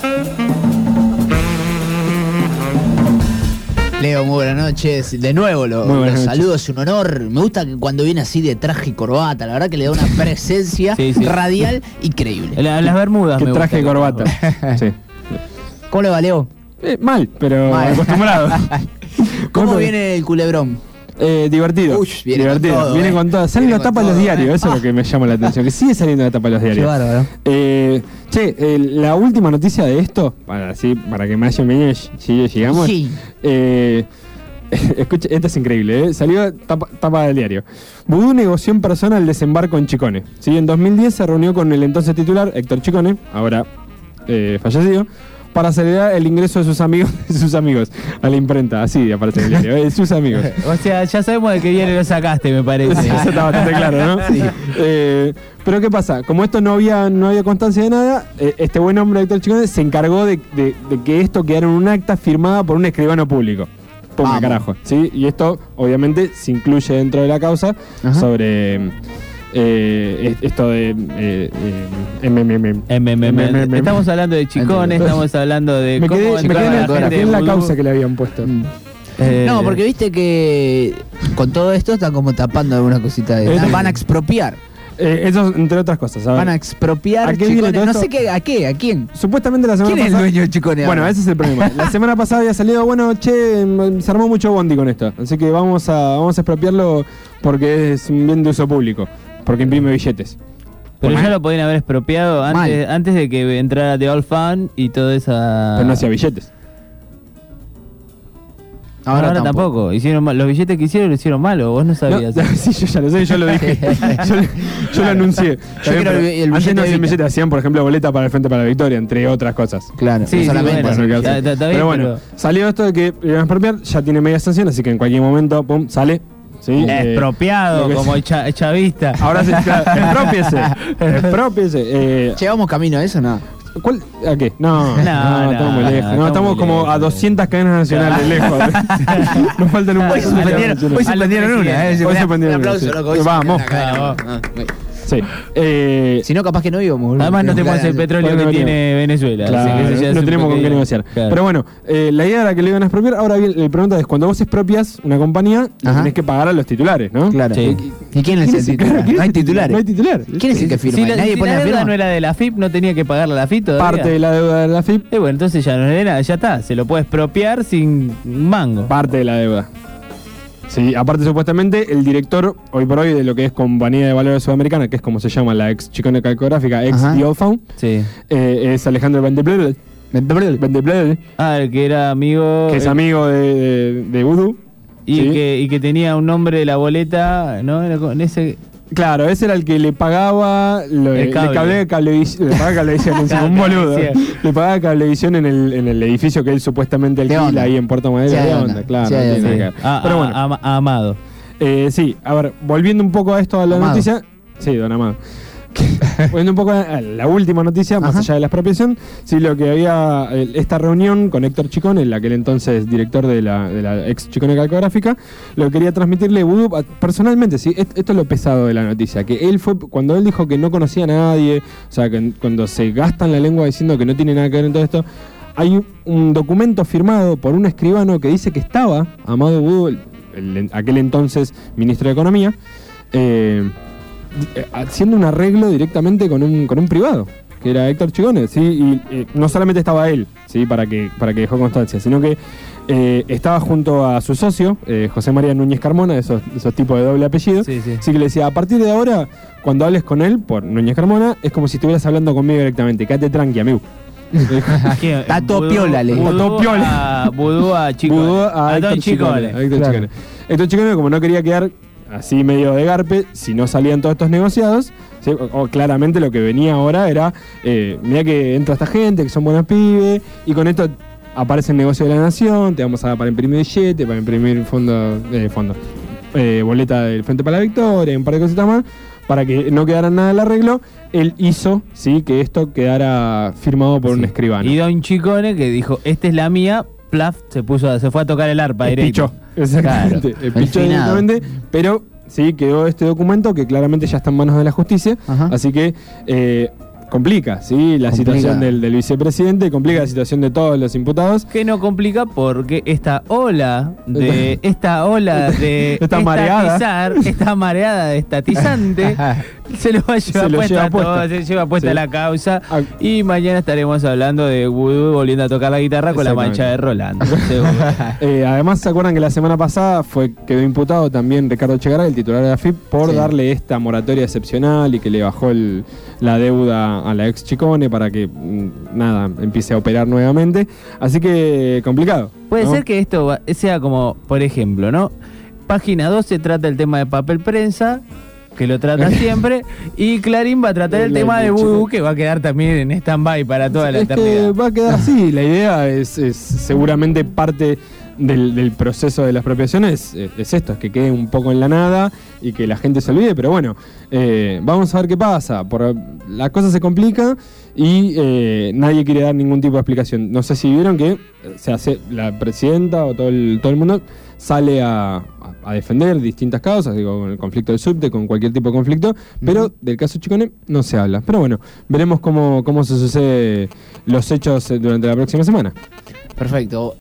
Leo, muy buenas noches. De nuevo los saludos, es un honor. Me gusta que cuando viene así de traje y corbata, la verdad que le da una presencia radial increíble. Las bermudas me traje y corbata. Sí. ¿Cómo le va, Leo? Mal, pero acostumbrado. ¿Cómo viene el culebrón? Divertido. Divertido. Con todo, viene con todo. Sale la tapa de los diarios, eso es lo que me llama la atención. Que sigue saliendo la tapa de los diarios. Qué bárbaro. La última noticia de esto, para que más o menos llegamos. Sí. Escucha, esto es increíble, salió tapa del diario. Vudú negoció en persona el desembarco en Chicone. ¿Sí? En 2010 se reunió con el entonces titular, Héctor Chicone, ahora fallecido, para acelerar el ingreso de sus amigos a la imprenta. Así aparece en el diario, de sus amigos. O sea, ya sabemos de qué viene lo sacaste, me parece. Eso está bastante claro, ¿no? Sí. Pero ¿qué pasa? Como esto no había constancia de nada, este buen hombre Héctor Chicone se encargó de que esto quedara en un acta firmada por un escribano público. Ponga carajo, ¿sí? Y esto obviamente se incluye dentro de la causa. Ajá. Sobre esto de estamos hablando de Chicone, estamos hablando de me quedé en la causa que le habían puesto. No, porque viste que con todo esto están como tapando alguna cosita de van a expropiar. Eso entre otras cosas, ¿sabes? Van a expropiar ¿A qué viene todo no esto? sé qué, ¿a qué? ¿A quién? Supuestamente la semana pasada. ¿Quién es el dueño de Chicone? Bueno, ese es el problema. La semana pasada había salido, se armó mucho bondi con esto. Así que vamos a expropiarlo porque es un bien de uso público. Porque imprime billetes. Pero ya lo podían haber expropiado antes de que entrara The Old Fan y toda esa... Pero no hacía billetes. Ahora tampoco. Hicieron mal. Los billetes que hicieron lo hicieron mal, o vos no sabías. No, sí, yo ya lo sé, yo lo dije. yo lo anuncié. Antes no hacían billetes, hacían, por ejemplo, boleta para el Frente para la Victoria, entre otras cosas. Claro, sí, solamente. Pero bueno, salió esto de que iban a expropiar, ya tiene media sanción, así que en cualquier momento, pum, sale. Sí, expropiado, como el chavista. Ahora sí, expropiese. ¿Llevamos camino a eso o no? ¿A qué? No, estamos muy lejos. No, estamos como a 200 cadenas nacionales lejos. Nos faltan un poco. Hoy suspendieron una. Hoy suspendieron una. Aplauso, loco. Vamos. Sí. Si no, capaz que no íbamos. Además no tenemos el petróleo que tiene Venezuela. Claro, así que no tenemos con qué negociar. Claro. Pero bueno, la idea era que le iban a expropiar. Ahora bien, la pregunta es, cuando vos expropias una compañía, tenés que pagar a los titulares, ¿no? Claro. Sí. ¿Y quién es el titular? No hay titulares. No hay titular. ¿Quién es el que firma? Si la deuda no era de la AFIP, no tenía que pagarle a la AFIP todavía. Parte de la deuda de la AFIP. Bueno, entonces ya no es de nada, ya está. Se lo puede expropiar sin mango. Parte de la deuda. Sí, aparte supuestamente el director hoy por hoy de lo que es Compañía de Valores Sudamericana, que es como se llama la ex Chicone Calcográfica, ex The Old Found, es Alejandro Vendeplel. El que era amigo... Que es amigo de Vudú. Y que tenía un nombre de la boleta, ¿no? Era con ese... Claro, ese era el que le pagaba le pagaba cablevisión, un boludo. Le pagaba cablevisión en el edificio que él supuestamente alquila ahí en Puerto Madero. ¿Qué onda? Claro, no tiene nada que ver. Pero bueno. Amado. Sí, a ver, volviendo un poco a esto, a la noticia. Sí, don Amado. Volviendo un poco a la última noticia, más allá de la expropiación, sí, lo que había esta reunión con Héctor Chicone, el aquel entonces director de la ex Chicone Calcográfica, lo que quería transmitirle Vudú personalmente, sí, esto es lo pesado de la noticia, que él fue, cuando él dijo que no conocía a nadie, o sea, que cuando se gastan la lengua diciendo que no tiene nada que ver en todo esto, hay un documento firmado por un escribano que dice que estaba Amado Vudú, aquel entonces ministro de Economía, haciendo un arreglo directamente con un privado, que era Héctor Chicone, ¿sí? Y no solamente estaba él, ¿sí? para que dejó constancia, sino que estaba junto a su socio, José María Núñez Carmona, esos tipos de doble apellido. Así que le decía, a partir de ahora, cuando hables con él, por Núñez Carmona, es como si estuvieras hablando conmigo directamente, quédate tranqui, amigo. Está todo piola, le. Vudú a Chicone. Vudú a Héctor Chicone. Héctor Chicone, como no quería quedar así medio de garpe, si no salían todos estos negociados, ¿sí? O claramente lo que venía ahora era, mira que entra esta gente, que son buenos pibes, y con esto aparece el negocio de la nación, te vamos a dar para imprimir billete, para imprimir boleta del Frente para la Victoria, un par de cositas más, para que no quedara nada del arreglo. Él hizo, sí, que esto quedara firmado por un escribano. Y don Chicone, que dijo, esta es la mía, plaf, se fue a tocar el arpa directo. Pichó, exactamente. Claro. Pichó directamente, pero sí, quedó este documento que claramente ya está en manos de la justicia. Así que complica, ¿sí? La situación del vicepresidente, complica la situación de todos los imputados. Que no complica porque esta ola de esta mareada de estatizante se lo va a llevar puesta, se lleva puesta la causa. Y mañana estaremos hablando de Vudú volviendo a tocar la guitarra con la mancha de Rolando. Además, ¿se acuerdan que la semana pasada quedó imputado también Ricardo Echegaray, el titular de la AFIP, por darle esta moratoria excepcional y que le bajó la deuda a la ex Chicone para que empiece a operar nuevamente? Así que complicado. Puede ser que esto sea como, por ejemplo, ¿no? Página 12 trata el tema de papel prensa, que lo trata siempre, y Clarín va a tratar el tema de Vudú, que va a quedar también en stand-by para toda la eternidad. Va a quedar así. La idea es seguramente parte del proceso de la expropiación es esto, es que quede un poco en la nada y que la gente se olvide, pero bueno, vamos a ver qué pasa. La cosa se complica y nadie quiere dar ningún tipo de explicación. No sé si vieron que se hace la presidenta o todo el mundo sale a defender distintas causas, digo, con el conflicto del subte, con cualquier tipo de conflicto, pero del caso Chicone no se habla. Pero bueno, veremos cómo se sucede los hechos durante la próxima semana. Perfecto.